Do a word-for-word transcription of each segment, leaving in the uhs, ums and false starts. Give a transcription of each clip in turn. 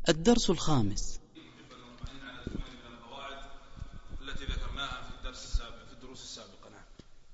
الدرس الخامس التي ذكرناها في الدرس السابق في الدروس السابقة. نعم.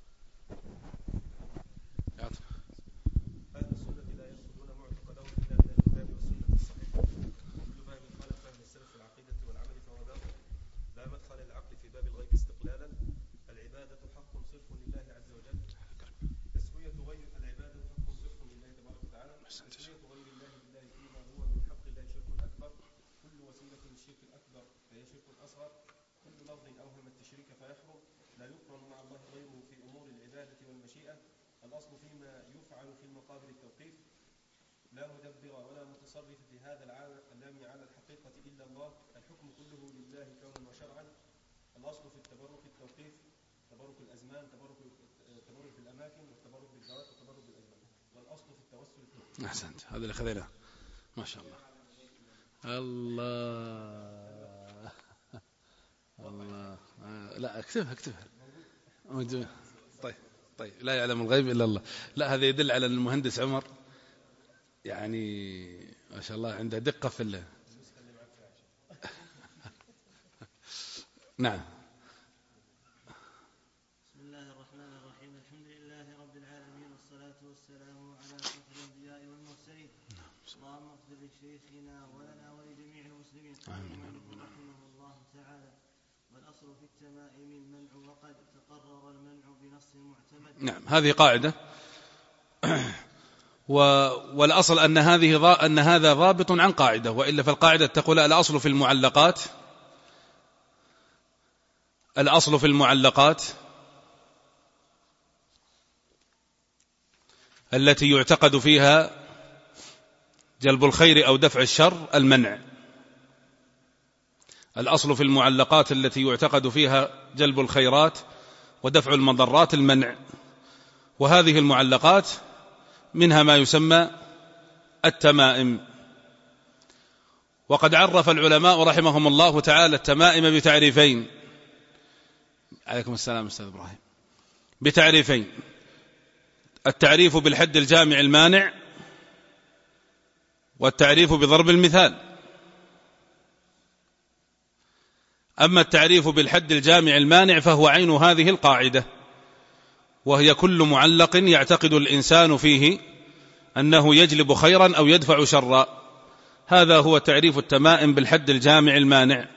أهل السنة لا ينقضون معتقدهم إلا من الكتاب والسنة الصحيحة. كل باب خالف فهم السلف في العقيدة والعمل فهو باطل. لا مدخل للعقل في باب الغيب استقلالا. العبادة حق صرف لله عز وجل. تسوية غير العبادة حق صرف لله تبارك وتعالى. تسوية غير الله بالله فيما هو من حق الله شرك أكبر. كل وسيلة للشرك الأكبر فهي شرك أصغر. كل لفظ أوهم التشريك فيحرم. لا يقرن مع الله غيره في أمور العبادة والمشيئة. الأصل فيما يفعل في المقابل التوقيف. لا مدبر ولا متصرف في هذا العالم على الحقيقة إلا الله. الحكم كله لله كونا وشرعا. الأصل في التبرك التوقيف. تبرك الأزمان، تبرك تبرك الأماكن، والتبرك بالذوات، وتبرك بالأزمان. والأصل في التوسل التوقيف. أحسنت، هذا اللي خذيناه ما شاء الله. الله الله آه. لا اكتبها اكتبها موجود. طيب طيب لا يعلم الغيب إلا الله. لا هذا يدل على أن المهندس عمر يعني ما شاء الله عنده دقة في الله. نعم. بسم الله الرحمن الرحيم. الحمد لله رب العالمين، والصلاة والسلام على أشرف الأنبياء والمرسلين. اللهم اغفر لشيخنا ولنا ولجميع المسلمين. آمين. رحمه الله تعالى. والأصل في التمائم المنع، وقد تقرر المنع بنص معتمد. نعم، هذه قاعدة. والأصل أن هذه أن هذا ضابط عن قاعدة، وإلا فالقاعدة تقول الأصل في المعلقات الأصل في المعلقات التي يعتقد فيها جلب الخير أو دفع الشر المنع. الأصل في المعلقات التي يعتقد فيها جلب الخيرات ودفع المضرات المنع. وهذه المعلقات منها ما يسمى التمائم. وقد عرف العلماء رحمهم الله تعالى التمائم بتعريفين. عليكم السلام أستاذ إبراهيم. بتعريفين: التعريف بالحد الجامع المانع، والتعريف بضرب المثال. أما التعريف بالحد الجامع المانع فهو عين هذه القاعدة، وهي كل معلق يعتقد الإنسان فيه أنه يجلب خيرا أو يدفع شرا. هذا هو تعريف التمائم بالحد الجامع المانع،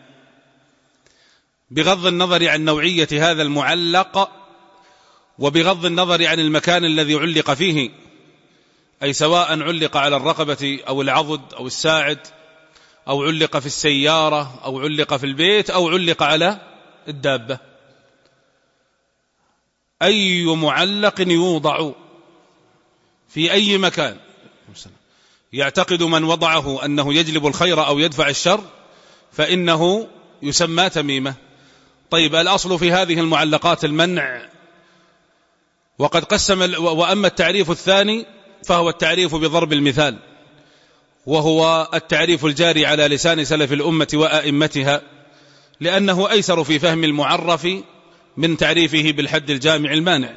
بغض النظر عن نوعية هذا المعلق، وبغض النظر عن المكان الذي علق فيه، أي سواء علق على الرقبة أو العضد أو الساعد، أو علق في السيارة، أو علق في البيت، أو علق على الدابة. أي معلق يوضع في أي مكان يعتقد من وضعه أنه يجلب الخير أو يدفع الشر فإنه يسمى تميمة. طيب، الأصل في هذه المعلقات المنع. وقد قسم وأما التعريف الثاني فهو التعريف بضرب المثال، وهو التعريف الجاري على لسان سلف الأمة وأئمتها، لأنه أيسر في فهم المعرف من تعريفه بالحد الجامع المانع.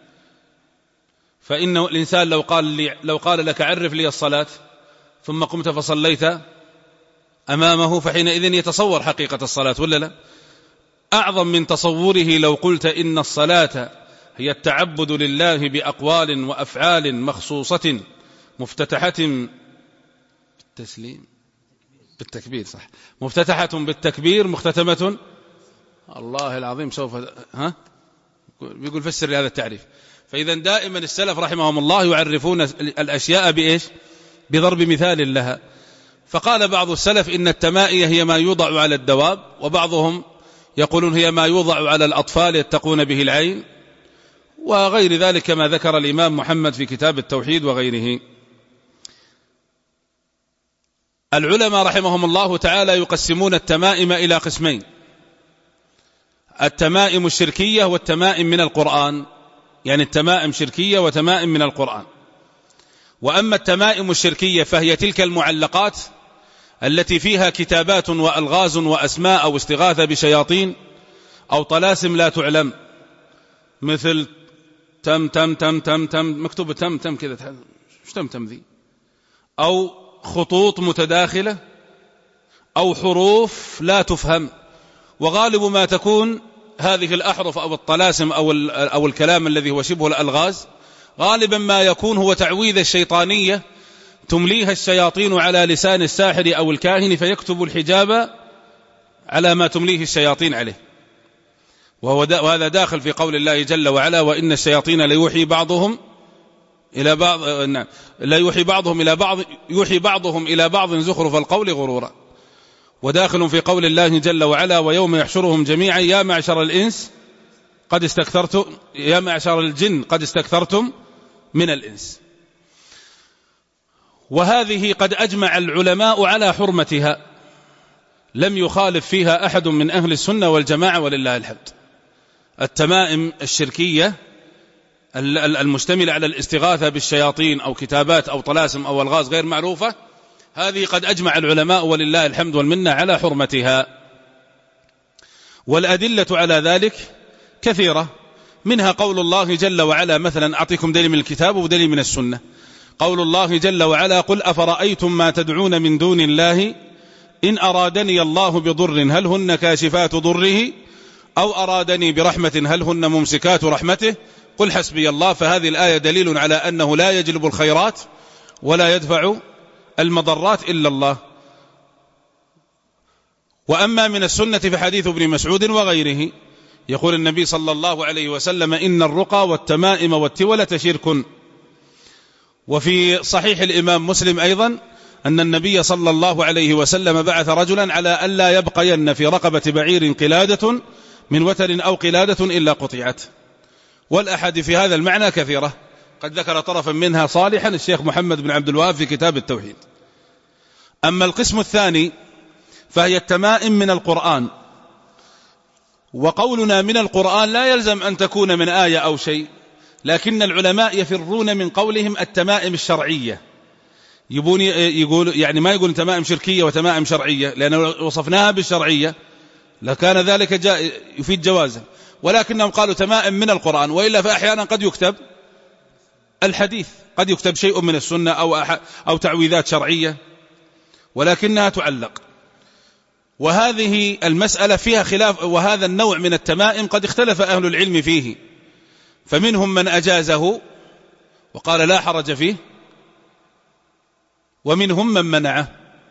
فإنه الإنسان لو قال, لي لو قال لك عرف لي الصلاة ثم قمت فصليت أمامه، فحينئذ يتصور حقيقة الصلاة ولا لا؟ أعظم من تصوره لو قلت إن الصلاة هي التعبد لله بأقوال وأفعال مخصوصة مفتتحة بالتسليم بالتكبير، صح، مفتتحة بالتكبير مختتمة. الله العظيم سوف ها بيقول فسر لهذا التعريف. فإذا دائما السلف رحمهم الله يعرفون الأشياء بإيش؟ بضرب مثال لها. فقال بعض السلف إن التمائية هي ما يوضع على الدواب، وبعضهم يقولون هي ما يوضع على الأطفال يتقون به العين، وغير ذلك ما ذكر الإمام محمد في كتاب التوحيد وغيره. العلماء رحمهم الله تعالى يقسمون التمائم إلى قسمين: التمائم الشركية والتمائم من القرآن. يعني التمائم شركية وتمائم من القرآن. وأما التمائم الشركية فهي تلك المعلقات التي فيها كتابات وألغاز وأسماء أو استغاثة بشياطين أو طلاسم لا تعلم، مثل تم تم تم تم تم مكتوب تم تم كذا، ايش تم تم ذي، أو خطوط متداخلة أو حروف لا تفهم. وغالب ما تكون هذه الأحرف أو الطلاسم أو, أو الكلام الذي هو شبه الألغاز غالبا ما يكون هو تعويذ الشيطانية تمليها الشياطين على لسان الساحر أو الكاهن فيكتب الحجاب على ما تمليه الشياطين عليه. وهو دا وهذا داخل في قول الله جل وعلا: وإن الشياطين ليوحي بعضهم إلى بعض لا يوحي بعضهم إلى بعض يوحي بعضهم إلى بعض زخرف القول غرورا. وداخل في قول الله جل وعلا: ويوم يحشرهم جميعا يا معشر الإنس قد استكثرتم يا معشر الجن قد استكثرتم من الإنس. وهذه قد أجمع العلماء على حرمتها، لم يخالف فيها أحد من أهل السنة والجماعة ولله الحمد. التمائم الشركية المشتملة على الاستغاثة بالشياطين أو كتابات أو طلاسم أو ألغاز غير معروفة، هذه قد أجمع العلماء ولله الحمد والمنة على حرمتها. والأدلة على ذلك كثيرة، منها قول الله جل وعلا مثلا: أعطيكم دليل من الكتاب ودليل من السنة. قول الله جل وعلا: قل أفرأيتم ما تدعون من دون الله إن أرادني الله بضر هل هن كاشفات ضره أو أرادني برحمة هل هن ممسكات رحمته قل حسبي الله. فهذه الآية دليل على أنه لا يجلب الخيرات ولا يدفع المضرات إلا الله. وأما من السنة فحديث ابن مسعود وغيره، يقول النبي صلى الله عليه وسلم: إن الرقى والتمائم والتولة شرك. وفي صحيح الإمام مسلم أيضا أن النبي صلى الله عليه وسلم بعث رجلا على ألا يبقين في رقبة بعير قلادة من وتر أو قلادة إلا قطعت. والأحاديث في هذا المعنى كثيرة، قد ذكر طرفا منها صالحا الشيخ محمد بن عبد الوهاب في كتاب التوحيد. أما القسم الثاني فهي التمائم من القرآن. وقولنا من القرآن لا يلزم أن تكون من آية أو شيء، لكن العلماء يفرون من قولهم التمائم الشرعية، يبون يقول يعني ما يقول تمائم شركية وتمائم شرعية، لأن وصفناها بالشرعية لكان ذلك جاء يفيد جوازه، ولكنهم قالوا تمائم من القرآن. وإلا فأحيانا قد يكتب الحديث، قد يكتب شيء من السنة أو, أو تعويذات شرعية ولكنها تعلق. وهذه المسألة فيها خلاف، وهذا النوع من التمائم قد اختلف أهل العلم فيه، فمنهم من أجازه وقال لا حرج فيه، ومنهم من منعه.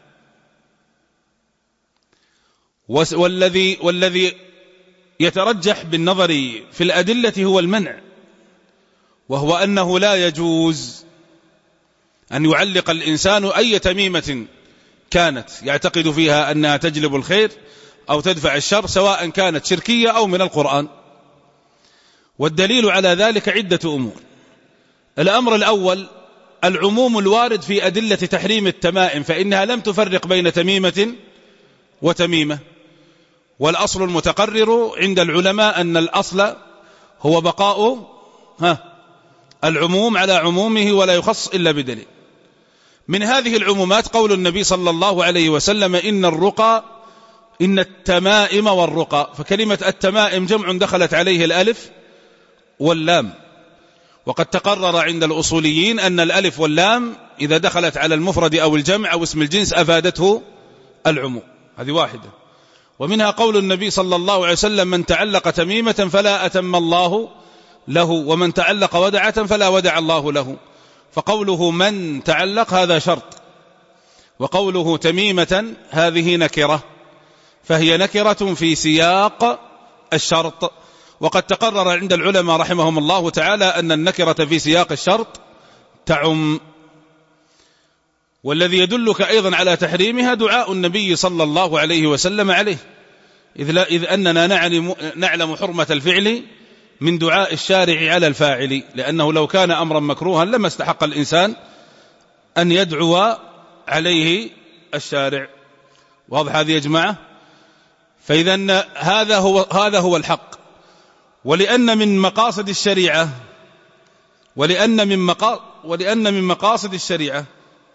والذي, والذي يترجح بالنظر في الأدلة هو المنع، وهو أنه لا يجوز أن يعلق الإنسان أي تميمة كانت يعتقد فيها أنها تجلب الخير أو تدفع الشر، سواء كانت شركية أو من القرآن. والدليل على ذلك عدة أمور. الأمر الأول العموم الوارد في أدلة تحريم التمائم، فإنها لم تفرق بين تميمة وتميمة. والأصل المتقرر عند العلماء أن الأصل هو بقاء ها العموم على عمومه ولا يخص إلا بدليل. من هذه العمومات قول النبي صلى الله عليه وسلم: إن الرقى إن التمائم والرقى. فكلمة التمائم جمع دخلت عليه الألف واللام، وقد تقرر عند الأصوليين أن الألف واللام إذا دخلت على المفرد أو الجمع أو اسم الجنس أفادته العموم. هذه واحدة. ومنها قول النبي صلى الله عليه وسلم: من تعلق تميمة فلا أتم الله له، ومن تعلق ودعة فلا ودع الله له. فقوله من تعلق هذا شرط، وقوله تميمة هذه نكرة، فهي نكرة في سياق الشرط. وقد تقرر عند العلماء رحمهم الله تعالى أن النكرة في سياق الشرط تعم. والذي يدلك أيضا على تحريمها دعاء النبي صلى الله عليه وسلم عليه، إذ, لا إذ أننا نعلم, نعلم حرمة الفعل من دعاء الشارع على الفاعل، لأنه لو كان أمرا مكروها لما استحق الإنسان أن يدعو عليه الشارع. واضح هذه يا جماعة؟ فإذا هذا هو, هذا هو الحق. ولأن من مقاصد الشريعة ولأن من, مقا ولأن من مقاصد الشريعة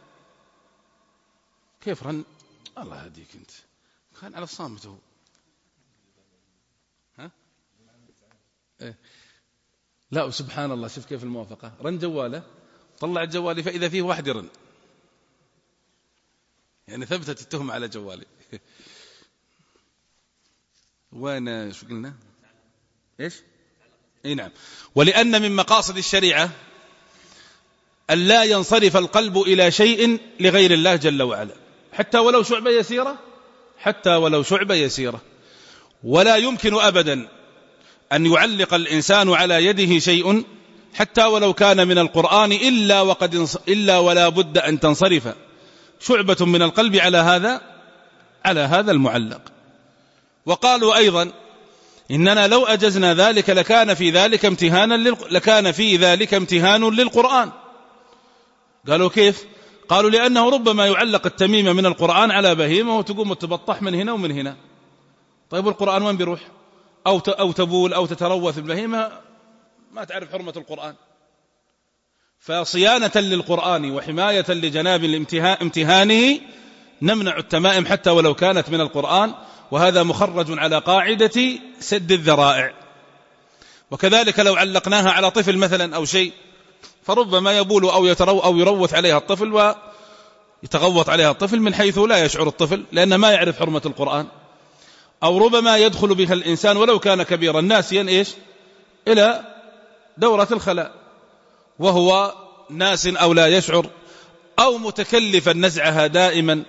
كيف رن الله يهديك أنت كان على الصامت هو ها إيه؟ لا سبحان الله، شوف كيف الموافقة. رن جواله، طلع الجوال فإذا فيه واحد رن. يعني ثبتت التهمة على جوالي. وين شو قلنا؟ إيش؟ إيه نعم. ولأن من مقاصد الشريعة أن لا ينصرف القلب إلى شيء لغير الله جل وعلا، حتى ولو شعبة يسيرة، حتى ولو شعبة يسيرة. ولا يمكن أبدا أن يعلق الإنسان على يده شيء حتى ولو كان من القرآن إلا وقد إلا ولا بد أن تنصرف شعبة من القلب على هذا على هذا المعلق. وقالوا أيضا إننا لو أجزنا ذلك لكان في ذلك امتهانا للق... لكان في ذلك امتهان للقرآن. قالوا كيف؟ قالوا لأنه ربما يعلق التميمة من القرآن على بهيمة وتقوم تبطح من هنا ومن هنا. طيب القرآن وين بيروح؟ أو أو تبول أو تتروث البهيمة، ما تعرف حرمة القرآن. فصيانة للقرآن وحماية لجناب امتهانه نمنع التمائم حتى ولو كانت من القرآن، وهذا مخرج على قاعدة سد الذرائع. وكذلك لو علقناها على طفل مثلا أو شيء، فربما يبول أو يترو أو يروث عليها الطفل ويتغوط عليها الطفل من حيث لا يشعر الطفل، لأنه ما يعرف حرمة القرآن. أو ربما يدخل بها الإنسان ولو كان كبيرا ناسيا إيش إلى دورة الخلاء وهو ناس أو لا يشعر، أو متكلفا نزعها دائما،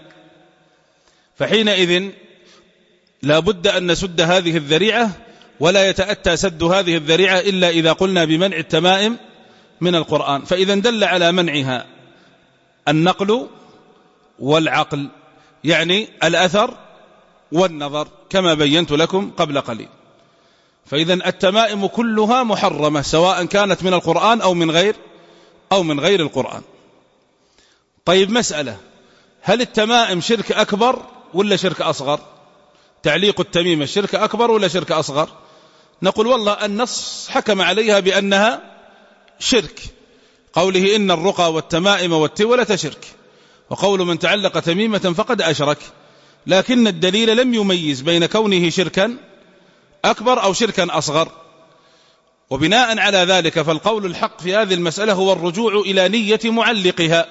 فحينئذ لا بد أن نسد هذه الذريعة، ولا يتأتى سد هذه الذريعة إلا إذا قلنا بمنع التمائم من القرآن. فإذا دل على منعها النقل والعقل، يعني الأثر والنظر كما بينت لكم قبل قليل. فإذا التمائم كلها محرمة سواء كانت من القرآن أو من غير أو من غير القرآن. طيب مسألة، هل التمائم شرك أكبر ولا شرك أصغر؟ تعليق التميمة شرك أكبر ولا شرك أصغر؟ نقول والله النص حكم عليها بأنها شرك، قوله إن الرقى والتمائم والتولة شرك، وقول من تعلق تميمة فقد أشرك. لكن الدليل لم يميز بين كونه شركا أكبر أو شركا أصغر. وبناء على ذلك فالقول الحق في هذه المسألة هو الرجوع إلى نية معلقها.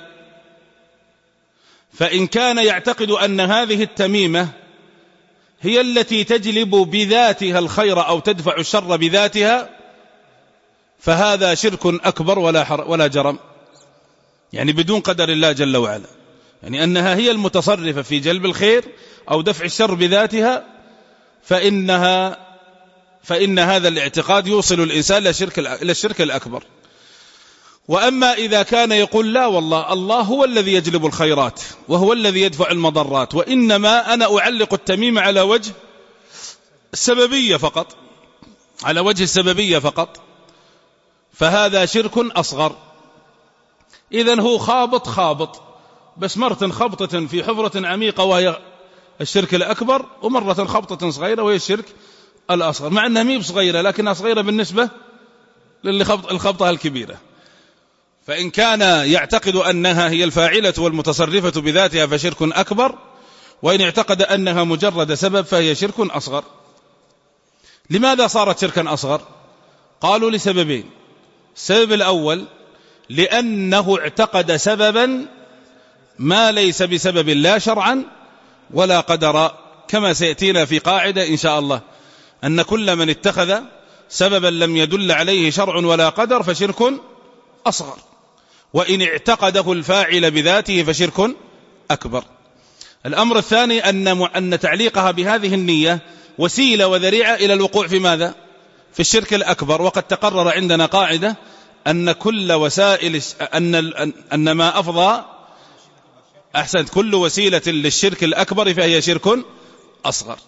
فإن كان يعتقد أن هذه التميمة هي التي تجلب بذاتها الخير أو تدفع الشر بذاتها، فهذا شرك أكبر ولا ولا جرم، يعني بدون قدر الله جل وعلا، يعني أنها هي المتصرفة في جلب الخير أو دفع الشر بذاتها، فإنها فإن هذا الاعتقاد يوصل الإنسان إلى الشرك الأكبر. وأما إذا كان يقول لا والله الله هو الذي يجلب الخيرات وهو الذي يدفع المضرات، وإنما أنا أعلق التميم على وجه السببية فقط، على وجه السببية فقط، فهذا شرك أصغر. إذن هو خابط خابط، بس مرة خبطة في حفرة عميقة وهي الشرك الأكبر، ومرة خبطة صغيرة وهي الشرك الأصغر، مع أنها ميب صغيرة لكنها صغيرة بالنسبة للخبطة الكبيرة. فإن كان يعتقد أنها هي الفاعلة والمتصرفة بذاتها فشرك أكبر، وإن اعتقد أنها مجرد سبب فهي شرك أصغر. لماذا صارت شركا أصغر؟ قالوا لسببين. السبب الأول لأنه اعتقد سببا ما ليس بسبب لا شرعا ولا قدرا، كما سيأتينا في قاعدة إن شاء الله أن كل من اتخذ سببا لم يدل عليه شرع ولا قدر فشرك أصغر، وإن اعتقده الفاعل بذاته فشرك أكبر. الأمر الثاني أن أن تعليقها بهذه النية وسيلة وذريعة إلى الوقوع في ماذا؟ في الشرك الأكبر. وقد تقرر عندنا قاعدة أن كل وسائل أن أن ما أفضى أحسنت كل وسيلة للشرك الأكبر فهي شرك أصغر.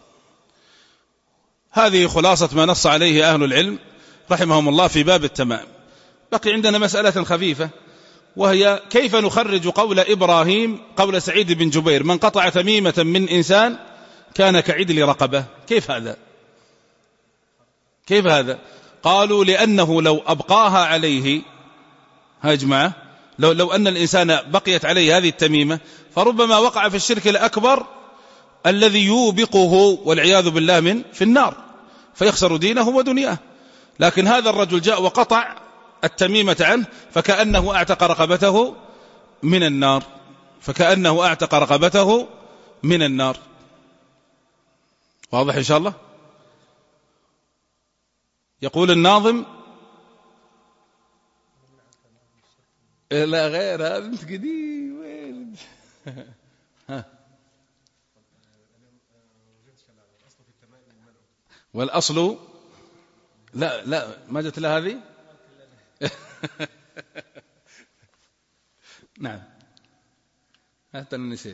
هذه خلاصة ما نص عليه أهل العلم رحمهم الله في باب التمائم. بقي عندنا مسألة خفيفة، وهي كيف نخرج قول إبراهيم قول سعيد بن جبير من قطع تميمة من إنسان كان كعدل رقبة؟ كيف هذا؟ كيف هذا؟ قالوا لأنه لو أبقاها عليه، ها جماعة، لو, لو أن الإنسان بقيت عليه هذه التميمة فربما وقع في الشرك الأكبر الذي يوبقه والعياذ بالله من في النار، فيخسر دينه ودنياه. لكن هذا الرجل جاء وقطع التميمة عنه فكأنه اعتق رقبته من النار. فكأنه أعتق رقبته من النار. واضح إن شاء الله؟ يقول الناظم لا غير هذا انت قديم وين ها والأصل لا لا ما جت لها هذه نعم حتى أنا نسيت.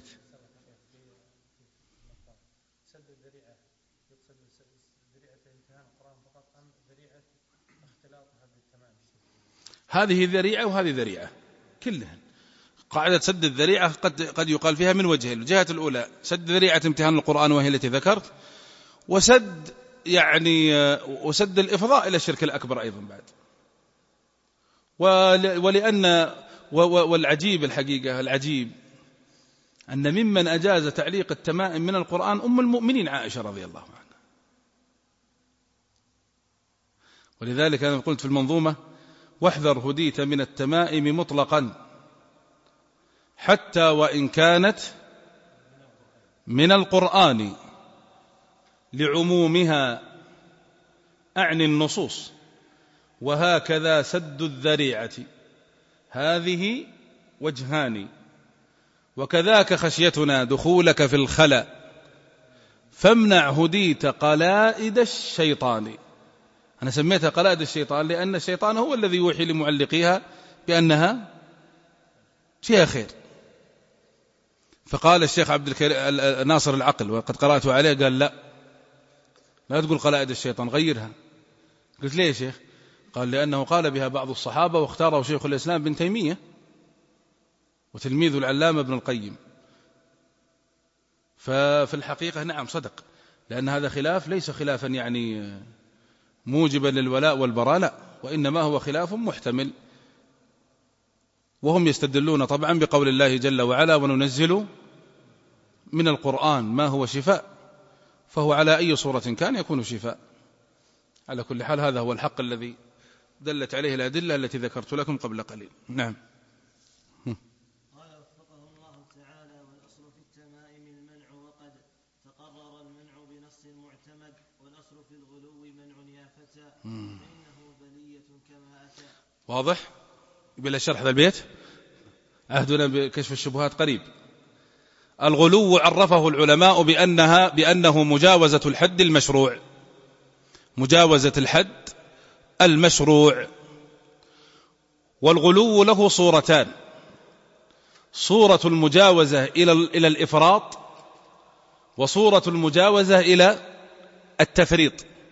سد الذريعة يقصد ذريعة امتهان القرآن فقط أم ذريعة اختلاطها بالتمام؟ هذه ذريعة وهذه ذريعة كلها. قاعدة سد الذريعة قد قد يقال فيها من وجهين. الجهة الأولى سد ذريعة امتهان القرآن وهي التي ذكرت، وسد يعني وسد الإفضاء إلى الشرك الأكبر أيضا بعد. ولأن والعجيب الحقيقة العجيب أن ممن أجاز تعليق التمائم من القرآن أم المؤمنين عائشة رضي الله عنها. ولذلك أنا قلت في المنظومة: واحذر هديت من التمائم مطلقا حتى وإن كانت من القرآن لعمومها أعني النصوص، وهكذا سد الذريعة هذه وجهان، وكذاك خشيتنا دخولك في الخلا فامنع هديت قلائد الشيطان. أنا سميتها قلائد الشيطان لأن الشيطان هو الذي يوحي لمعلقيها بأنها فيها خير. فقال الشيخ عبد الكريم ناصر العقل وقد قرأته عليه قال: لا لا تقول قلائد الشيطان، غيرها. قلت: ليه يا شيخ؟ قال: لأنه قال بها بعض الصحابة واختاره شيخ الإسلام ابن تيمية وتلميذ العلامة ابن القيم. ففي الحقيقة نعم صدق، لأن هذا خلاف ليس خلافا يعني موجبا للولاء والبراء، لا، وإنما هو خلاف محتمل. وهم يستدلون طبعا بقول الله جل وعلا: وننزل من القرآن ما هو شفاء، فهو على أي صورة كان يكون شفاء. على كل حال هذا هو الحق الذي دلت عليه الأدلة التي ذكرت لكم قبل قليل. نعم. قال وفقه الله تعالى: والأصل في التمائم المنع، وقد تقرر المنع بنص معتمد، والأصل في الغلو منع يا فتى فإنه بلية كما أتى. واضح؟ بلا شرح ذا البيت، عهدنا بكشف الشبهات قريب. الغلو عرفه العلماء بأنها بأنه مجاوزة الحد المشروع، مجاوزة الحد المشروع. والغلو له صورتان: صورة المجاوزة إلى إلى الإفراط، وصورة المجاوزة إلى التفريط.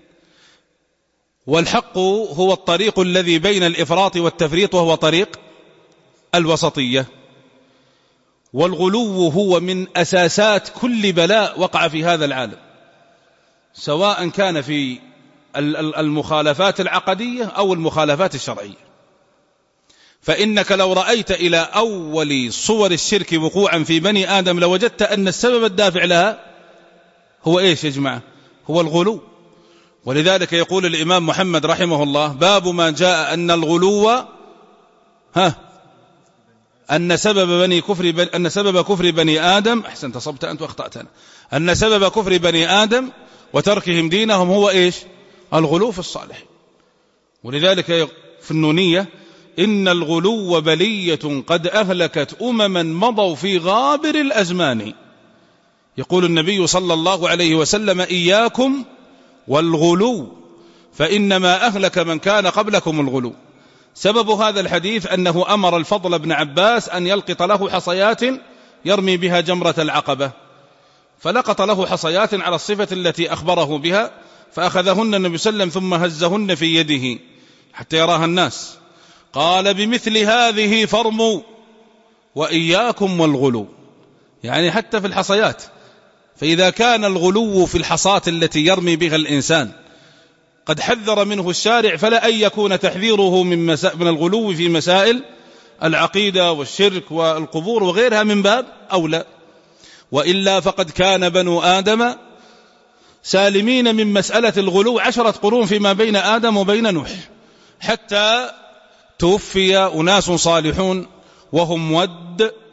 والحق هو الطريق الذي بين الإفراط والتفريط، وهو طريق الوسطية. والغلو هو من أساسات كل بلاء وقع في هذا العالم، سواء كان في المخالفات العقدية أو المخالفات الشرعية. فإنك لو رأيت إلى أول صور الشرك وقوعا في بني آدم لوجدت أن السبب الدافع لها هو إيش يا جماعة؟ هو الغلو. ولذلك يقول الإمام محمد رحمه الله: باب ما جاء أن الغلو ها أن سبب بني كفر بني أن سبب كفر بني آدم أحسنت صبت أنت وأخطأت أنا أن سبب كفر بني آدم وتركهم دينهم هو إيش؟ الغلو في الصالح. ولذلك في النونية: إن الغلو بلية قد أهلكت أمما مضوا في غابر الأزمان. يقول النبي صلى الله عليه وسلم: إياكم والغلو فإنما أهلك من كان قبلكم الغلو. سبب هذا الحديث أنه أمر الفضل بن عباس أن يلقط له حصيات يرمي بها جمرة العقبة، فلقط له حصيات على الصفة التي أخبره بها، فأخذهن النبي صلى الله عليه وسلم ثم هزهن في يده حتى يراها الناس. قال: بمثل هذه فرموا وإياكم والغلو، يعني حتى في الحصيات. فإذا كان الغلو في الحصاة التي يرمي بها الإنسان قد حذر منه الشارع، فلا أن يكون تحذيره من, مسا... من الغلو في مسائل العقيدة والشرك والقبور وغيرها من باب أولى. وإلا فقد كان بنو آدم سالمين من مسألة الغلو عشرة قرون فيما بين آدم وبين نوح، حتى توفي أناس صالحون وهم ود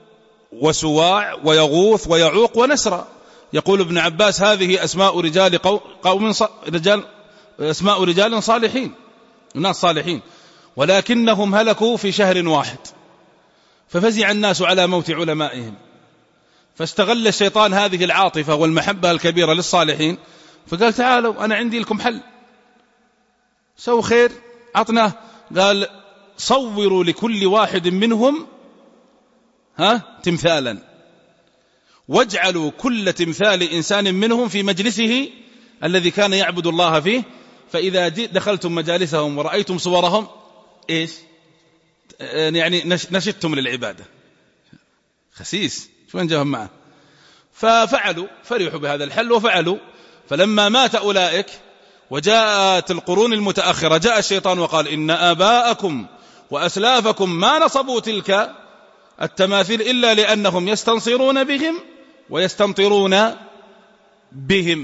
وسواع ويغوث ويعوق ونسرا. يقول ابن عباس هذه أسماء رجال قوم رجال أسماء رجال صالحين، ناس صالحين، ولكنهم هلكوا في شهر واحد، ففزع الناس على موت علمائهم، فاستغل الشيطان هذه العاطفة والمحبة الكبيرة للصالحين، فقال تعالوا أنا عندي لكم حل، سووا خير عطناه. قال صوروا لكل واحد منهم ها تمثالا، واجعلوا كل تمثال إنسان منهم في مجلسه الذي كان يعبد الله فيه، فإذا دخلتم مجالسهم ورأيتم صورهم إيش يعني نشدتم للعبادة. خسيس شو انجهم معه. ففعلوا، فرحوا بهذا الحل وفعلوا. فلما مات أولئك وجاءت القرون المتأخرة جاء الشيطان وقال إن آباءكم وأسلافكم ما نصبوا تلك التماثيل إلا لأنهم يستنصرون بهم ويستمطرون بهم،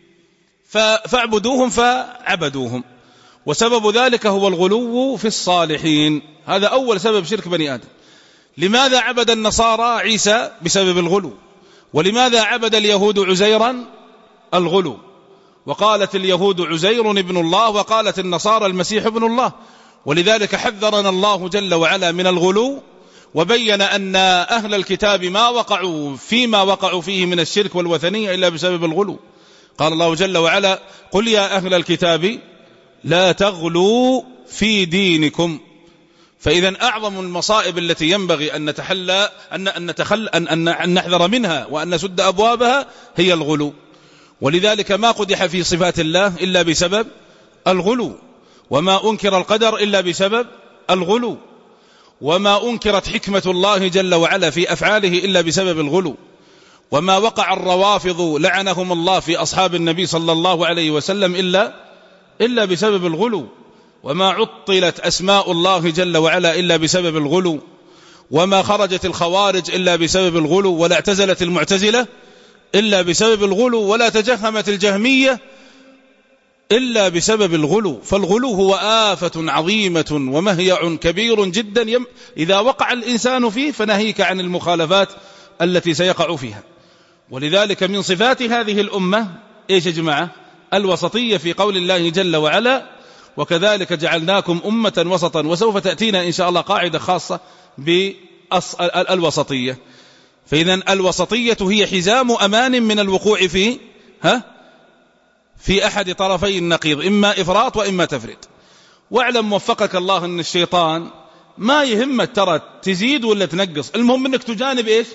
فاعبدوهم فعبدوهم. وسبب ذلك هو الغلو في الصالحين، هذا أول سبب شرك بني آدم. لماذا عبد النصارى عيسى؟ بسبب الغلو. ولماذا عبد اليهود عزيرا؟ الغلو. وقالت اليهود عزير ابن الله، وقالت النصارى المسيح ابن الله. ولذلك حذرنا الله جل وعلا من الغلو، وبين أن أهل الكتاب ما وقعوا فيما وقعوا فيه من الشرك والوثنية إلا بسبب الغلو. قال الله جل وعلا قل يا أهل الكتاب لا تغلوا في دينكم. فإذا أعظم المصائب التي ينبغي أن نتحلى أن أن نتخل أن أن, أن نحذر منها وأن نسد أبوابها هي الغلو. ولذلك ما قدح في صفات الله إلا بسبب الغلو، وما أنكر القدر إلا بسبب الغلو، وما أنكرت حكمة الله جل وعلا في أفعاله إلا بسبب الغلو، وما وقع الروافض لعنهم الله في أصحاب النبي صلى الله عليه وسلم إلا إلا بسبب الغلو، وما عطلت أسماء الله جل وعلا إلا بسبب الغلو، وما خرجت الخوارج إلا بسبب الغلو، ولا اعتزلت المعتزلة إلا بسبب الغلو، ولا تجهمت الجهمية إلا بسبب الغلو. فالغلو هو آفة عظيمة ومهيع كبير جدا يم إذا وقع الإنسان فيه فناهيك عن المخالفات التي سيقع فيها. ولذلك من صفات هذه الأمة إيش يا جماعة؟ الوسطية في قول الله جل وعلا وكذلك جعلناكم أمة وسطا. وسوف تأتينا إن شاء الله قاعدة خاصة بالوسطية. فإذا الوسطية هي حزام أمان من الوقوع في ها في أحد طرفي النقيض، إما إفراط وإما تفريط. واعلم وفقك الله أن الشيطان ما يهمك ترى تزيد ولا تنقص، المهم أنك تجانب إيش؟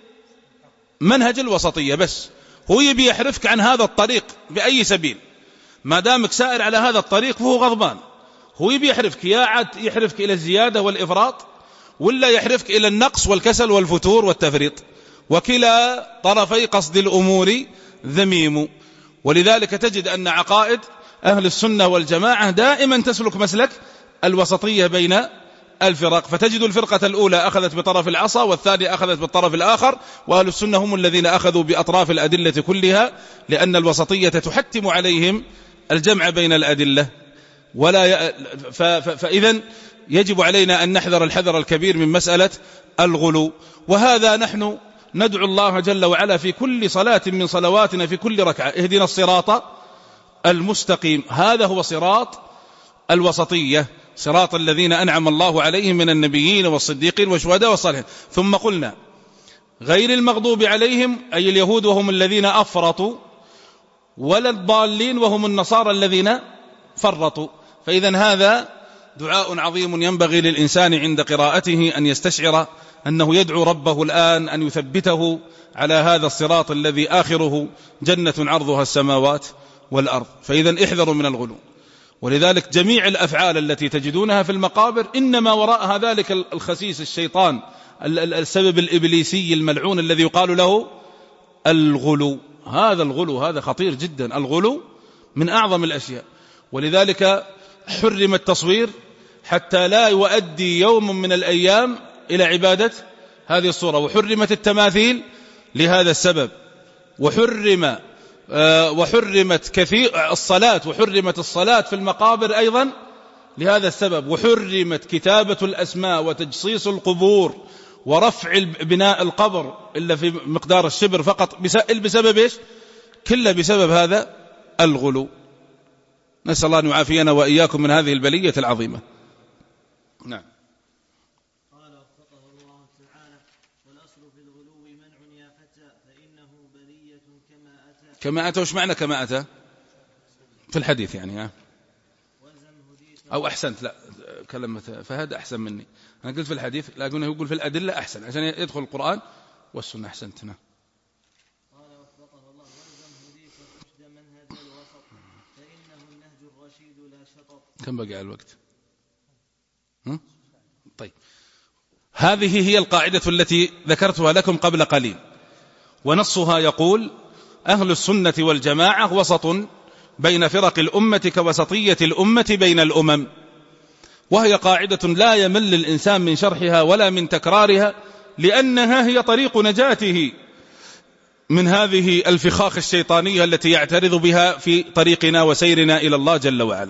منهج الوسطية بس. هو يبي يحرفك عن هذا الطريق بأي سبيل، ما دامك سائر على هذا الطريق فهو غضبان. هو يبي يحرفك، يا عاد يحرفك إلى الزيادة والإفراط، ولا يحرفك إلى النقص والكسل والفتور والتفريط، وكلا طرفي قصد الأمور ذميم. ولذلك تجد أن عقائد أهل السنة والجماعة دائما تسلك مسلك الوسطية بين الفرق. فتجد الفرقة الأولى أخذت بطرف العصا والثانية أخذت بالطرف الآخر، وأهل السنة هم الذين أخذوا بأطراف الأدلة كلها، لأن الوسطية تحتم عليهم الجمع بين الأدلة. ولا ي... ف... ف... فإذن يجب علينا أن نحذر الحذر الكبير من مسألة الغلو. وهذا نحن ندعو الله جل وعلا في كل صلاة من صلواتنا في كل ركعة اهدنا الصراط المستقيم. هذا هو صراط الوسطية، صراط الذين أنعم الله عليهم من النبيين والصديقين والشهداء والصالحين. ثم قلنا غير المغضوب عليهم أي اليهود وهم الذين أفرطوا، ولا الضالين وهم النصارى الذين فرطوا. فإذا هذا دعاء عظيم ينبغي للإنسان عند قراءته أن يستشعر أنه يدعو ربه الآن أن يثبته على هذا الصراط الذي آخره جنة عرضها السماوات والأرض. فإذا احذروا من الغلو. ولذلك جميع الأفعال التي تجدونها في المقابر إنما وراءها ذلك الخسيس الشيطان، السبب الإبليسي الملعون الذي يقال له الغلو. هذا الغلو هذا خطير جدا، الغلو من أعظم الأشياء. ولذلك حرم التصوير حتى لا يؤدي يوم من الأيام إلى عبادة هذه الصورة، وحرمت التماثيل لهذا السبب، وحرم آه وحرمت كثير الصلاة وحرمت الصلاة في المقابر أيضا، لهذا السبب. وحرمت كتابة الأسماء وتجصيص القبور ورفع بناء القبر إلا في مقدار الشبر فقط بسبب إيش؟ كله بسبب هذا الغلو. نسأل الله أن يعافينا وإياكم من هذه البلية العظيمة. نعم. قال وفقه الله تعالى والأصل في الغلو منع يا فتى فإنه بلية كما أتى. كما أتى وش معنى كما أتى في الحديث يعني ها؟ أو أحسنت، لا كلمة فهد أحسن مني، أنا قلت في الحديث لكنه يقول في الأدلة أحسن عشان يدخل القرآن والسنة. أحسنتنا. قال وفقه الله والزم هديك رشد منهج الوسط فإنه النهج الرشيد لا شطط. كم بقى الوقت؟ ها؟ طيب هذه هي القاعدة التي ذكرتها لكم قبل قليل، ونصها يقول أهل السنة والجماعة وسط بين فرق الأمة كوسطية الأمة بين الأمم، وهي قاعدة لا يمل الإنسان من شرحها ولا من تكرارها، لأنها هي طريق نجاته من هذه الفخاخ الشيطانية التي يعترض بها في طريقنا وسيرنا إلى الله جل وعلا.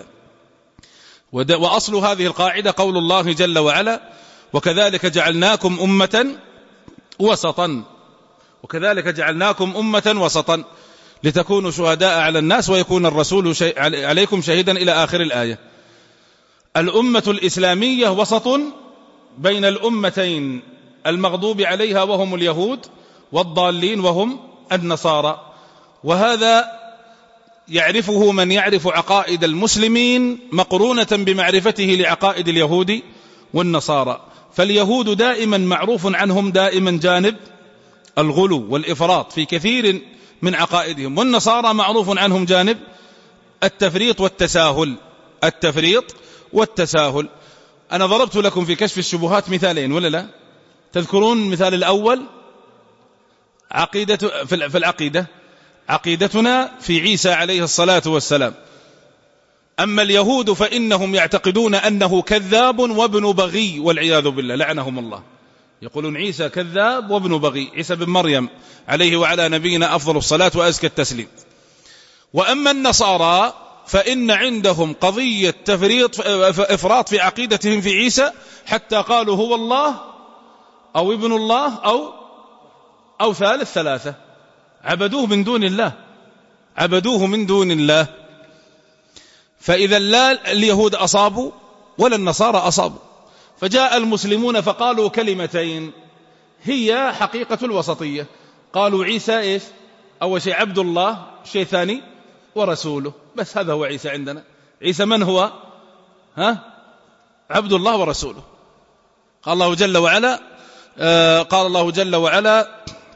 وأصل هذه القاعدة قول الله جل وعلا وكذلك جعلناكم أمة وسطا، وكذلك جعلناكم أمة وسطا لتكونوا شهداء على الناس ويكون الرسول عليكم شهيدا إلى آخر الآية. الأمة الإسلامية وسط بين الأمتين المغضوب عليها وهم اليهود والضالين وهم النصارى، وهذا يعرفه من يعرف عقائد المسلمين مقرونة بمعرفته لعقائد اليهود والنصارى. فاليهود دائما معروف عنهم دائما جانب الغلو والإفراط في كثير من عقائدهم، والنصارى معروف عنهم جانب التفريط والتساهل التفريط والتساهل. أنا ضربت لكم في كشف الشبهات مثالين ولا لا؟ تذكرون المثال الأول عقيدة في العقيدة عقيدتنا في عيسى عليه الصلاة والسلام. أما اليهود فإنهم يعتقدون أنه كذاب وابن بغي والعياذ بالله لعنهم الله، يقولون عيسى كذاب وابن بغي، عيسى بن مريم عليه وعلى نبينا أفضل الصلاة وأزكى التسليم. وأما النصارى فإن عندهم قضية تفريط إفراط في عقيدتهم في عيسى، حتى قالوا هو الله أو ابن الله أو أو ثالث ثلاثة، عبدوه من دون الله عبدوه من دون الله. فإذا لا اليهود أصابوا ولا النصارى أصابوا، فجاء المسلمون فقالوا كلمتين هي حقيقة الوسطية. قالوا عيسى إيش؟ أول شيء عبد الله، شيء ثاني ورسوله، بس هذا هو عيسى عندنا. عيسى من هو؟ ها؟ عبد الله ورسوله. قال الله جل وعلا آه قال الله جل وعلا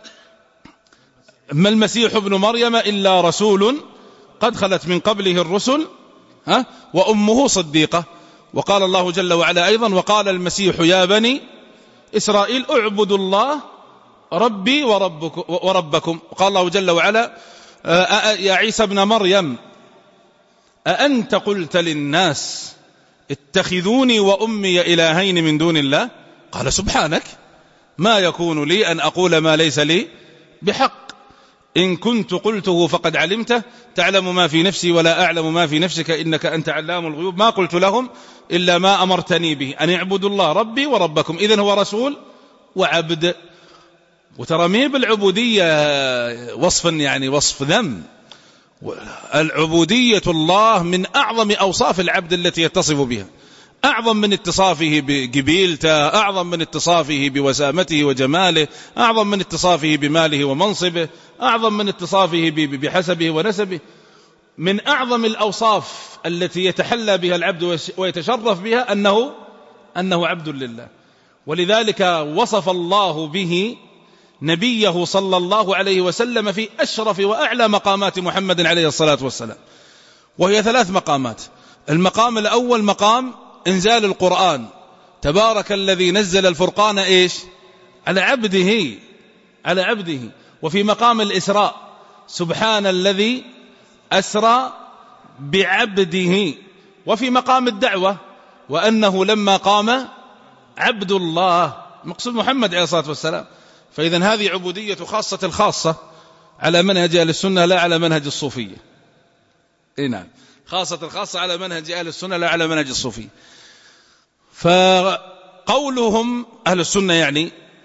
ما المسيح ابن مريم إلا رسول قد خلت من قبله الرسل ها وأمه صديقة. وقال الله جل وعلا أيضا وقال المسيح يا بني إسرائيل اعبدوا الله ربي وربكم, وربكم. وقال الله جل وعلا يا عيسى ابن مريم أأنت قلت للناس اتخذوني وأمي إلهين من دون الله؟ قال سبحانك ما يكون لي أن أقول ما ليس لي بحق، إن كنت قلته فقد علمته تعلم ما في نفسي ولا أعلم ما في نفسك إنك أنت علام الغيوب ما قلت لهم إلا ما أمرتني به أن اعبدوا الله ربي وربكم. إذن هو رسول وعبد. وترى مي بالعبودية وصفا يعني وصف ذم، العبودية الله من أعظم أوصاف العبد التي يتصف بها، أعظم من اتصافه بقبيلته، أعظم من اتصافه بوسامته وجماله، أعظم من اتصافه بماله ومنصبه، أعظم من اتصافه بحسبه ونسبه. من أعظم الأوصاف التي يتحلى بها العبد ويتشرف بها أنه أنه عبد لله. ولذلك وصف الله به نبيه صلى الله عليه وسلم في أشرف وأعلى مقامات محمد عليه الصلاة والسلام، وهي ثلاث مقامات. المقام الأول مقام إنزال القرآن، تبارك الذي نزل الفرقان إيش؟ على عبده على عبده. وفي مقام الإسراء سبحان الذي أسرى بعبده. وفي مقام الدعوة وأنه لما قام عبد الله، مقصود محمد عليه الصلاة والسلام. فإذن هذه عبودية خاصة الخاصة على منهج أهل السنة لا على منهج الصوفية. إيه نعم، خاصة الخاصة على منهج أهل السنة لا على منهج الصوفية. فقولهم أهل السنة يعني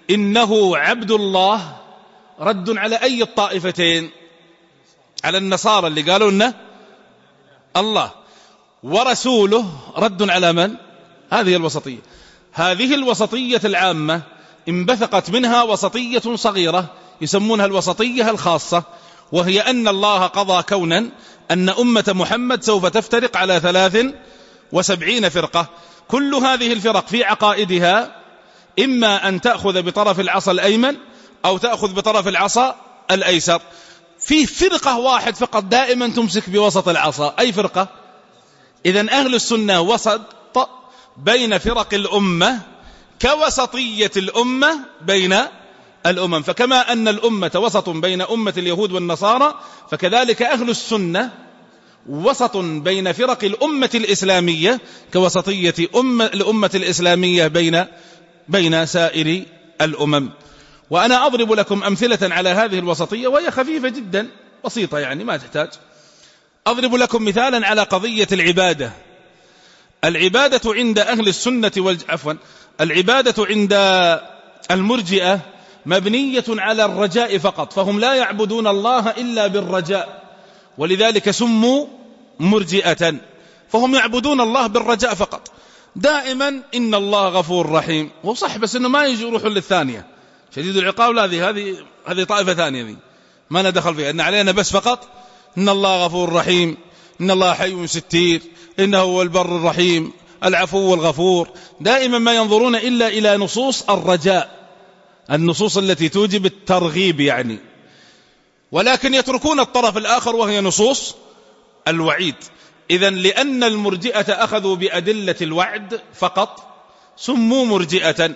إنه عبد الله رد على أي الطائفتين؟ على النصارى اللي قالوا إنه الله، ورسوله رد على من؟ هذه الوسطية. هذه الوسطية العامة انبثقت منها وسطية صغيرة يسمونها الوسطية الخاصة، وهي أن الله قضى كونا أن أمة محمد سوف تفترق على ثلاث وسبعين فرقة، كل هذه الفرق في عقائدها إما أن تأخذ بطرف العصا الأيمن أو تأخذ بطرف العصا الأيسر. في فرقة واحد فقط دائما تمسك بوسط العصا، أي فرقة؟ إذن أهل السنة وسط بين فرق الأمة كوسطية الأمة بين الأمم. فكما أن الأمة وسط بين أمة اليهود والنصارى، فكذلك أهل السنة وسط بين فرق الأمة الإسلامية كوسطية أمة الأمة الإسلامية بين بين سائر الأمم. وأنا أضرب لكم أمثلة على هذه الوسطية وهي خفيفة جدا بسيطة، يعني ما تحتاج. أضرب لكم مثالا على قضية العبادة. العبادة عند أهل السنة والج... عفوا العبادة عند المرجئة مبنية على الرجاء فقط، فهم لا يعبدون الله إلا بالرجاء، ولذلك سموا مرجئة، فهم يعبدون الله بالرجاء فقط. دائما إن الله غفور رحيم، هو صح، بس إنه ما يجي يروحوا للثانية شديد العقاب، هذه هذه هذه طائفة ثانية دي ما ندخل فيها، إن علينا بس فقط إن الله غفور رحيم، إن الله حي ستير، إنه هو البر الرحيم العفو الغفور. دائما ما ينظرون إلا إلى نصوص الرجاء، النصوص التي توجب الترغيب يعني، ولكن يتركون الطرف الآخر وهي نصوص الوعيد. إذن لأن المرجئة أخذوا بأدلة الوعد فقط سموا مرجئة،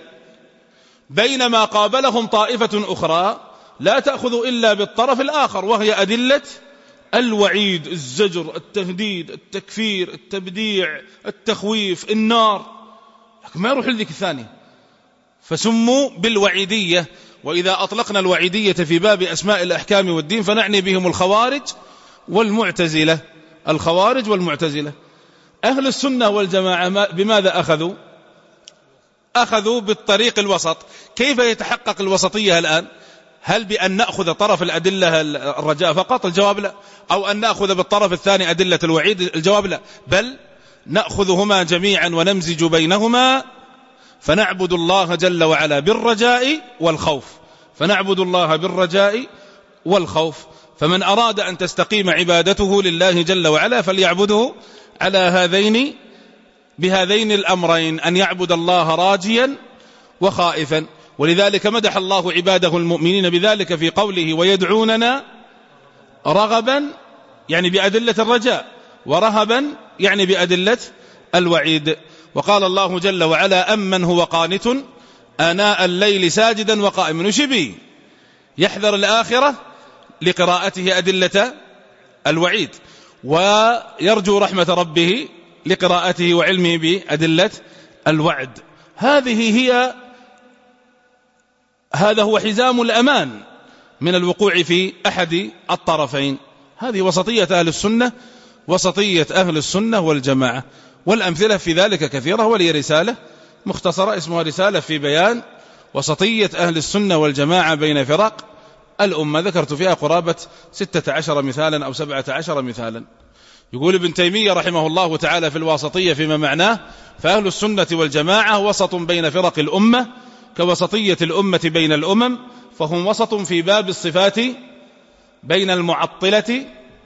بينما قابلهم طائفة أخرى لا تأخذ إلا بالطرف الآخر وهي أدلة الوعيد، الزجر، التهديد، التكفير، التبديع، التخويف، النار، لكن ما يروح لذيك الثانية، فسموا بالوعيدية. وإذا أطلقنا الوعيدية في باب أسماء الأحكام والدين فنعني بهم الخوارج والمعتزلة. الخوارج والمعتزلة. أهل السنة والجماعة بماذا أخذوا؟ أخذوا بالطريق الوسط. كيف يتحقق الوسطية الآن؟ هل بأن نأخذ طرف الأدلة الرجاء فقط؟ الجواب لا. أو أن نأخذ بالطرف الثاني أدلة الوعيد؟ الجواب لا، بل نأخذهما جميعا ونمزج بينهما فنعبد الله جل وعلا بالرجاء والخوف، فنعبد الله بالرجاء والخوف. فمن أراد أن تستقيم عبادته لله جل وعلا فليعبده على هذين بهذين الأمرين، أن يعبد الله راجيا وخائفا. ولذلك مدح الله عباده المؤمنين بذلك في قوله ويدعوننا رغبا يعني بأدلة الرجاء، ورهبا يعني بأدلة الوعيد. وقال الله جل وعلا أمن هو قانت آناء الليل ساجدا وقائما، وشبي يحذر الآخرة لقراءته أدلة الوعيد، ويرجو رحمة ربه لقراءته وعلمه بأدلة الوعد. هذه هي هذا هو حزام الأمان من الوقوع في أحد الطرفين. هذه وسطية أهل السنة، وسطية أهل السنة والجماعة، والأمثلة في ذلك كثيرة. ولي رسالة مختصرة اسمها رسالة في بيان وسطية أهل السنة والجماعة بين فرق الأمة، ذكرت فيها قرابة ستة عشر مثالا أو سبعة عشر مثالا. يقول ابن تيمية رحمه الله تعالى في الواسطية فيما معناه: فأهل السنة والجماعة وسط بين فرق الأمة كوسطية الأمة بين الأمم، فهم وسط في باب الصفات بين المعطلة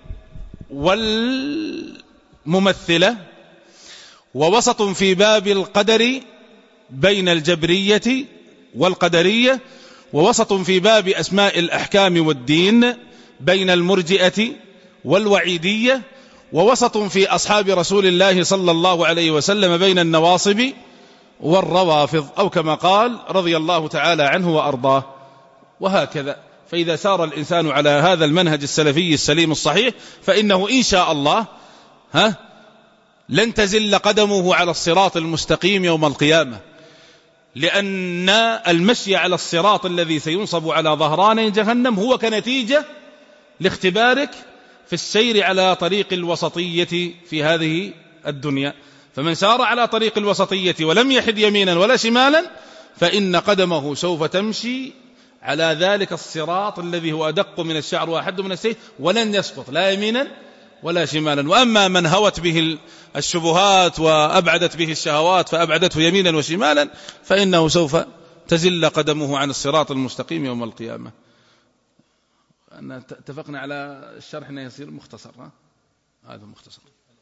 والممثلة، ووسط في باب القدر بين الجبرية والقدرية، ووسط في باب أسماء الأحكام والدين بين المرجئة والوعيدية، ووسط في أصحاب رسول الله صلى الله عليه وسلم بين النواصب والروافض، أو كما قال رضي الله تعالى عنه وأرضاه. وهكذا، فإذا سار الإنسان على هذا المنهج السلفي السليم الصحيح فإنه إن شاء الله ها لن تزل قدمه على الصراط المستقيم يوم القيامة، لأن المشي على الصراط الذي سينصب على ظهران جهنم هو كنتيجة لاختبارك في السير على طريق الوسطية في هذه الدنيا. فمن سار على طريق الوسطية ولم يحد يمينا ولا شمالا فإن قدمه سوف تمشي على ذلك الصراط الذي هو أدق من الشعر وأحد من السيف ولن يسقط لا يمينا ولا شمالا. وأما من هوت به الشبهات وأبعدت به الشهوات فأبعدته يمينا وشمالا فإنه سوف تزل قدمه عن الصراط المستقيم يوم القيامة. أن اتفقنا على الشرح أنه يصير مختصر. ها؟ هذا مختصر.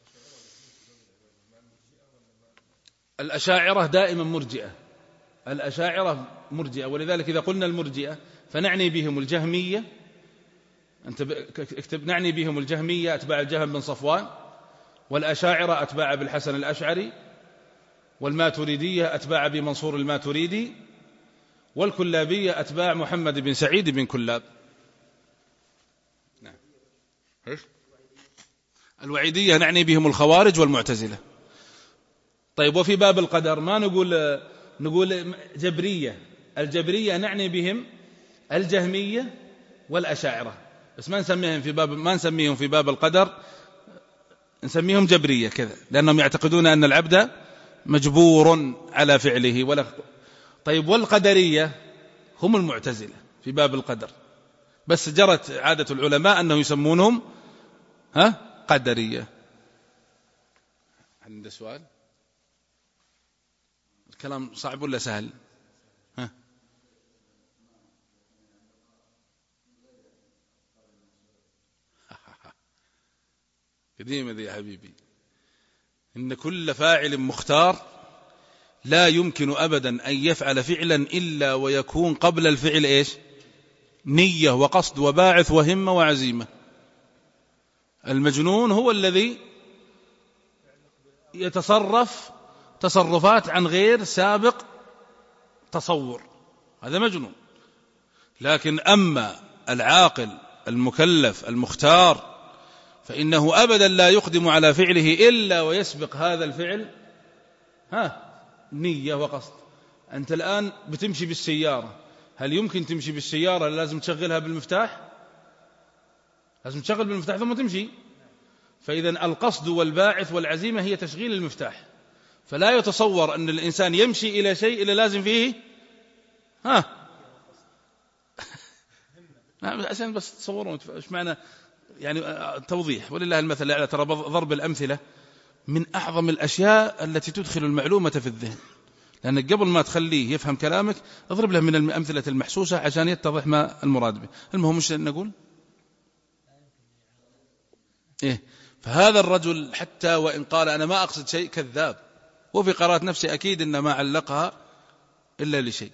الأشاعرة دائما مرجئة، الأشاعرة مرجئة، ولذلك إذا قلنا المرجئة فنعني بهم الجهمية، أنت اكتب، نعني بهم الجهمية أتباع الجهم بن صفوان، والأشاعرة أتباع أبي الحسن الأشعري، والماتريدية أتباع أبي منصور الماتريدي، والكلابية أتباع محمد بن سعيد بن كلاب. نعم. الوعيدية نعني بهم الخوارج والمعتزلة. طيب وفي باب القدر ما نقول نقول جبرية، الجبرية نعني بهم الجهمية والأشاعرة، بس ما نسميهم في باب ما نسميهم في باب القدر، نسميهم جبرية كذا، لأنهم يعتقدون أن العبد مجبور على فعله ولا. طيب والقدرية هم المعتزلة في باب القدر، بس جرت عادة العلماء أنه يسمونهم ها قدرية. عند سؤال؟ الكلام صعب ولا سهل؟ ها؟ قديمة ذي يا حبيبي. إن كل فاعل مختار لا يمكن أبدا أن يفعل فعلا إلا ويكون قبل الفعل إيش؟ نية وقصد وباعث وهمة وعزيمة. المجنون هو الذي يتصرف تصرفات عن غير سابق تصور، هذا مجنون. لكن أما العاقل المكلف المختار فإنه أبدا لا يقدم على فعله إلا ويسبق هذا الفعل ها نية وقصد. أنت الآن بتمشي بالسيارة، هل يمكن تمشي بالسيارة لازم تشغلها بالمفتاح؟ لازم تشغل بالمفتاح ثم تمشي. فإذا القصد والباعث والعزيمة هي تشغيل المفتاح. فلا يتصور أن الإنسان يمشي إلى شيء إلا لازم فيه ها عشان بس تصورون إيش معنى يعني توضيح. ولله المثل الأعلى. ترى ضرب الأمثلة من أعظم الأشياء التي تدخل المعلومة في الذهن، لأنك قبل ما تخليه يفهم كلامك اضرب له من الأمثلة المحسوسة عشان يتضح ما المراد به. المهم مش نقول إيه. فهذا الرجل حتى وإن قال أنا ما أقصد شيء كذاب، وفي قراءة نفسه أكيد إن ما علقها إلا لشيء.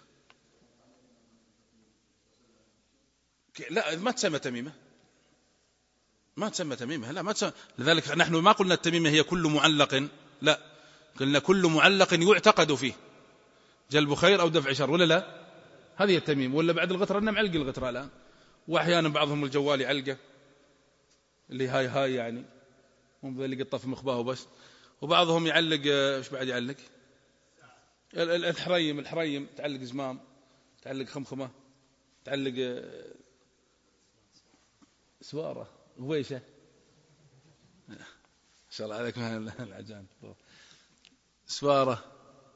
لا ما تسمى تميمة، ما تسمى تميمة، لا ما تسمى. لذلك نحن ما قلنا التميمة هي كل معلق، لا، قلنا كل معلق يعتقد فيه جلب خير أو دفع شر، ولا لا؟ هذه التميم. ولا بعد الغترة أنا معلق الغترة الآن، وأحيانا بعضهم الجوال يعلقه اللي هاي هاي يعني هم ذا اللي قطة في مخباه بس، وبعضهم يعلق ايش بعد يعلق الحريم الحريم تعلق زمام، تعلق خمخمة، تعلق سوارة هويشة إن شاء الله عليك مع العجان سوارة.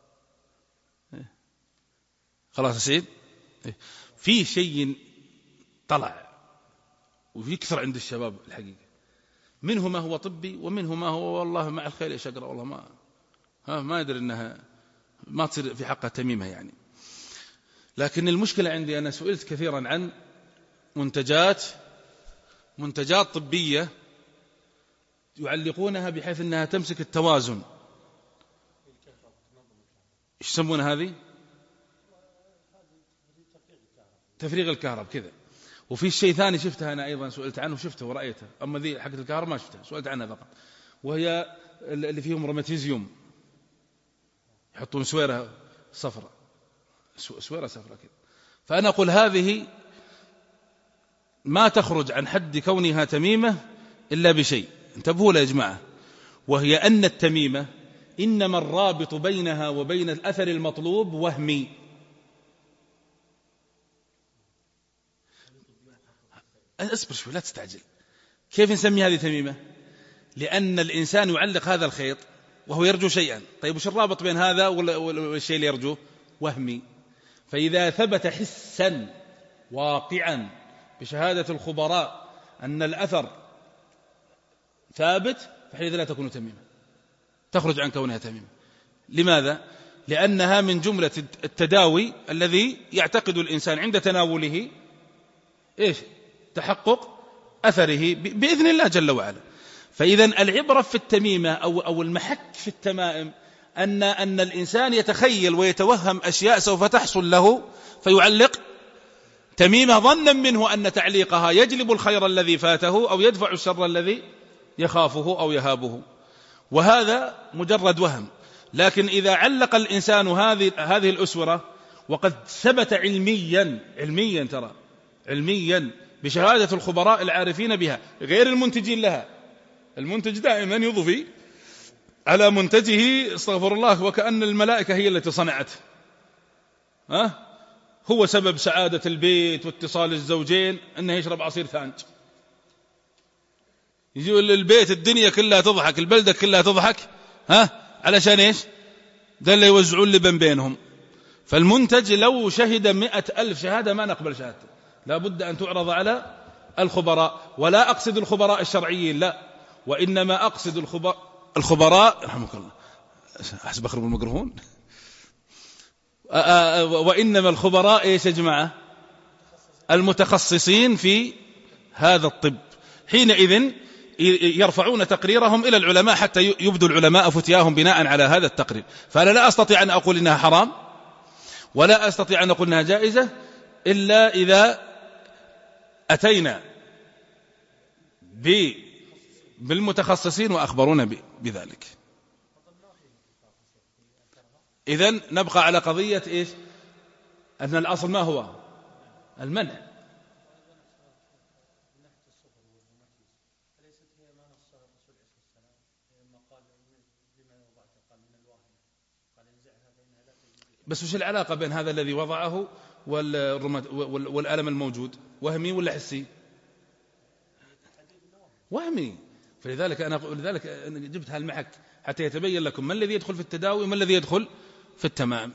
خلاص سعيد. في شيء طلع ويكثر عند الشباب الحقيقة، منه ما هو طبي ومنه ما هو والله مع الخير ايش اقرا والله ما ها ما يدري انها ما تصير في حقها تميمة يعني. لكن المشكلة عندي أنا سئلت كثيرا عن منتجات منتجات طبية يعلقونها بحيث أنها تمسك التوازن. إيش يسمونها هذه؟ تفريغ الكهرب كذا. وفي شيء ثاني شفتها أنا أيضا سئلت عنه، شفته ورأيته، أما ذي حقة الكهرب ما شفتها، سئلت عنها فقط، وهي اللي فيهم روماتيزيوم يحطون سويرة صفرة سويرة صفرة كذا. فأنا أقول هذه ما تخرج عن حد كونها تميمة إلا بشيء، انتبهوا له يا جماعة، وهي أن التميمة إنما الرابط بينها وبين الأثر المطلوب وهمي. اصبر شوي لا تستعجل. كيف نسمي هذه تميمة؟ لأن الإنسان يعلق هذا الخيط وهو يرجو شيئا. طيب وش الرابط بين هذا والشيء اللي يرجوه؟ وهمي. فإذا ثبت حسا واقعا بشهادة الخبراء أن الأثر ثابت فحينئذ لا تكون تميمة، تخرج عن كونها تميمة. لماذا؟ لأنها من جملة التداوي الذي يعتقد الإنسان عند تناوله إيش؟ تحقق أثره بإذن الله جل وعلا. فإذا العبرة في التميمة أو أو المحك في التمائم أن أن الإنسان يتخيل ويتوهم أشياء سوف تحصل له فيعلق تميمة ظنا منه أن تعليقها يجلب الخير الذي فاته أو يدفع الشر الذي يخافه أو يهابه، وهذا مجرد وهم. لكن إذا علق الإنسان هذه هذه الأسورة وقد ثبت علميا علميا ترى علميا بشهادة الخبراء العارفين بها غير المنتجين لها. المنتج دائما يضفي على منتجه استغفر الله وكأن الملائكة هي التي صنعته، ها؟ هو سبب سعادة البيت واتصال الزوجين أنه يشرب عصير ثانج، يجي للبيت الدنيا كلها تضحك، البلدة كلها تضحك، ها؟ علشان إيش؟ ده اللي يوزعون لبن بينهم. فالمنتج لو شهد مئة ألف شهادة ما نقبل شهادته، لا بد أن تعرض على الخبراء. ولا أقصد الخبراء الشرعيين، لا، وإنما أقصد الخبراء الخبراء رحمك الله، أحسب أخرب الميكروفون، وإنما الخبراء إيش يا جماعة؟ المتخصصين في هذا الطب. حينئذ يرفعون تقريرهم إلى العلماء حتى يبدوا العلماء فتياهم بناء على هذا التقرير. فأنا لا أستطيع أن أقول إنها حرام ولا أستطيع أن أقول إنها جائزة إلا إذا أتينا بالمتخصصين وأخبرونا بذلك. إذن نبقى على قضية إيش؟ أن الأصل ما هو؟ المنع. بس وش العلاقة بين هذا الذي وضعه والألم الموجود؟ وهمي ولا حسي؟ وهمي. فلذلك أنا لذلك جبت هالمحك حتى يتبين لكم ما الذي يدخل في التداوي وما الذي يدخل في التمام.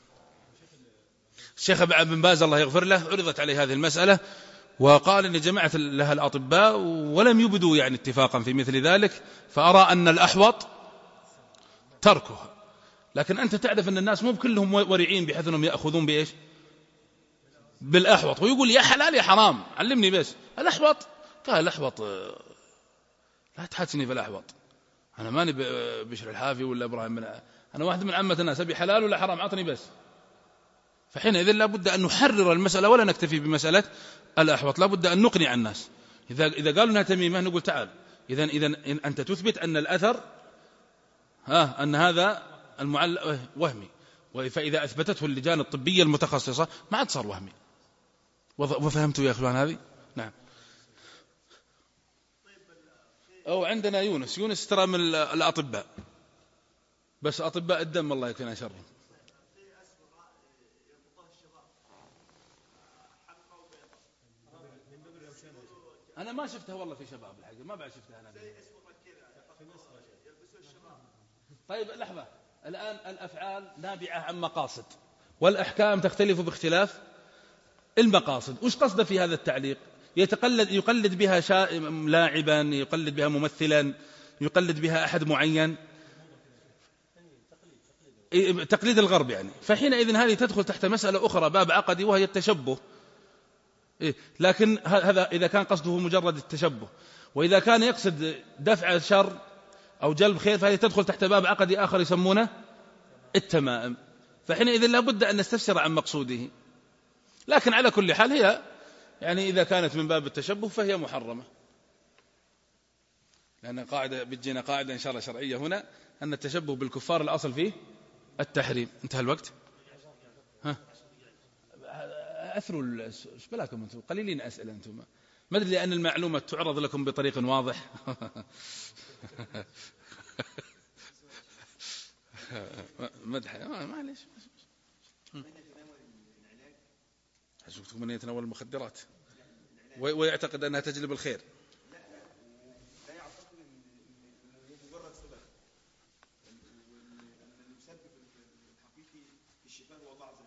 الشيخ بن باز الله يغفر له عرضت عليه هذه المسألة وقال إن جماعة لها الأطباء ولم يبدوا يعني اتفاقا في مثل ذلك، فأرى أن الأحوط تركها. لكن أنت تعرف أن الناس مو بكلهم ورعين بحيث أنهم يأخذون بإيش؟ بالأحوط، ويقول يا حلال يا حرام علمني بس الأحوط. قال الأحوط لا تحدثني في الأحوط، أنا ماني بشر الحافي ولا إبراهيم من أنا واحد من عامة الناس، أبي حلال ولا حرام عطني بس. فحينئذ لا بد أن نحرر المسألة ولا نكتفي بمسألة الأحوط، لا بد أن نقنع الناس. إذا إذا قالوا أنها تميمة نقول تعال إذا إذا أنت تثبت أن الأثر ها أن هذا المعلق وهمي، فإذا أثبتته اللجان الطبية المتخصصة ما عاد صار وهمي. وفهمتوا يا أخوان هذه؟ نعم. أو عندنا يونس يونس ترى من الأطباء، بس أطباء الدم الله يكفينا شرهم. أنا ما شفتها والله في شباب الحقيقة، ما بعد شفتها أنا. طيب لحظة، الآن الأفعال نابعة عن مقاصد والأحكام تختلف باختلاف المقاصد. وش قصده في هذا التعليق؟ يتقلد يقلد بها شا... لاعبا، يقلد بها ممثلا، يقلد بها أحد معين، تقليد الغرب يعني. فحينئذ هذه تدخل تحت مسألة أخرى باب عقدي وهي التشبه. لكن هذا إذا كان قصده مجرد التشبه، وإذا كان يقصد دفع شر أو جلب خير فهذه تدخل تحت باب عقدي آخر يسمونه التمائم. فحينئذ لا بد أن نستفسر عن مقصوده. لكن على كل حال هي يعني إذا كانت من باب التشبه فهي محرمة، لأن قاعدة بتجينا قاعدة إن شاء الله شرعية هنا أن التشبه بالكفار الأصل فيه التحريم. انتهى الوقت. ها أثروا ايش بلاكم أنتم قليلين أسئلة أنتم، ما أدري لأن المعلومة تعرض لكم بطريق واضح. مدح معليش. شفتكم من يتناول المخدرات ويعتقد أنها تجلب الخير. لا يعتقد أنه مجرد سبب، أن المسبب الحقيقي في الشفاء هو الله عز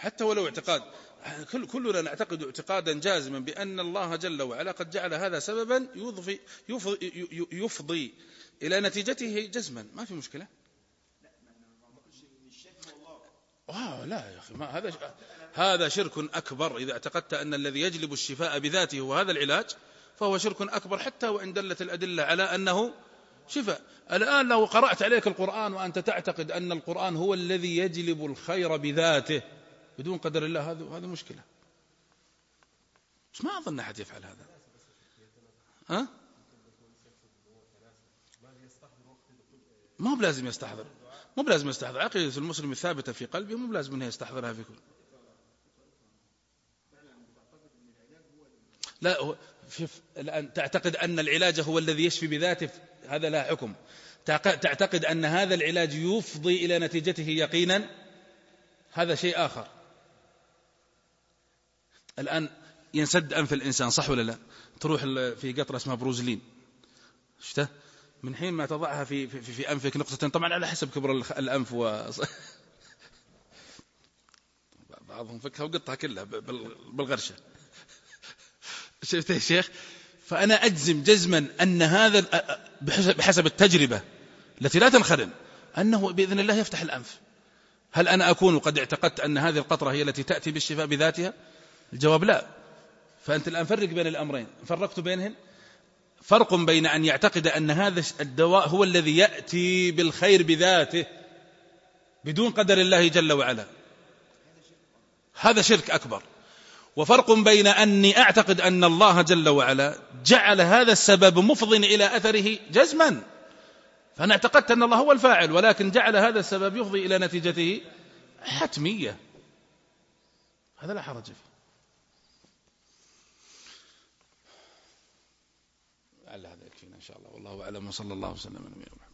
حتى ولو اعتقاد، كل كلنا نعتقد اعتقادا جازما بأن الله جل وعلا قد جعل هذا سببا يضفي يفضي, يفضي إلى نتيجته جزما، ما في مشكلة. آه لا يا أخي، ما هذا هذا شرك أكبر. إذا اعتقدت أن الذي يجلب الشفاء بذاته هو هذا العلاج فهو شرك أكبر، حتى وإن دلت الأدلة على أنه شفاء. الآن لو قرأت عليك القرآن وأنت تعتقد أن القرآن هو الذي يجلب الخير بذاته بدون قدر الله، هذا هذا مشكلة. بس ما أظن أحد يفعل هذا. ها؟ ما هو بلازم يستحضر، مو بلازم يستحضر. عقيدة المسلم الثابتة في قلبه مو بلازم أنه يستحضرها في كل. لا هو الآن تعتقد أن العلاج هو الذي يشفي بذاته، هذا لا حكم. تعتقد أن هذا العلاج يفضي إلى نتيجته يقينا، هذا شيء آخر. الآن ينسد أنف الإنسان، صح ولا لا؟ تروح في قطرة اسمها بروزلين، شفته؟ من حين ما تضعها في, في, في أنفك نقطة، طبعا على حسب كبر الأنف و... بعضهم فكها وقطها كلها بالغرشة، شفت يا شيخ؟ فأنا أجزم جزما أن هذا بحسب التجربة التي لا تنخرم أنه بإذن الله يفتح الأنف. هل أنا أكون قد اعتقدت أن هذه القطرة هي التي تأتي بالشفاء بذاتها؟ الجواب لا. فأنت الآن فرق بين الأمرين، فرقت بينهم. فرق بين أن يعتقد أن هذا الدواء هو الذي يأتي بالخير بذاته بدون قدر الله جل وعلا، هذا شرك أكبر. وفرق بين أني أعتقد أن الله جل وعلا جعل هذا السبب مفضٍ إلى أثره جزما، فأنا اعتقدت أن الله هو الفاعل ولكن جعل هذا السبب يفضي إلى نتيجته حتمية، هذا لا حرج فيه. على هذا يكفينا إن شاء الله، والله أعلم، وصلى الله وسلم على نبينا محمد.